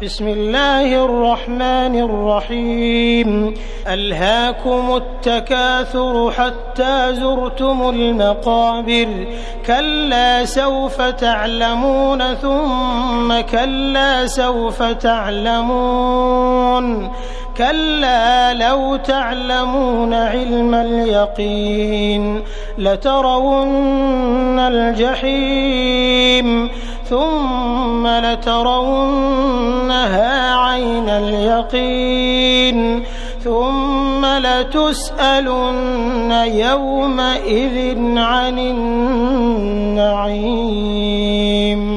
بسم الله الرحمن الرحيم ألهاكم التكاثر حتى زرتم المقابر كلا سوف تعلمون ثم كلا سوف تعلمون كلا لو تعلمون علم اليقين لترون الجحيم ثم لترونها عين اليقين ثم لتسألن يومئذ عن النعيم.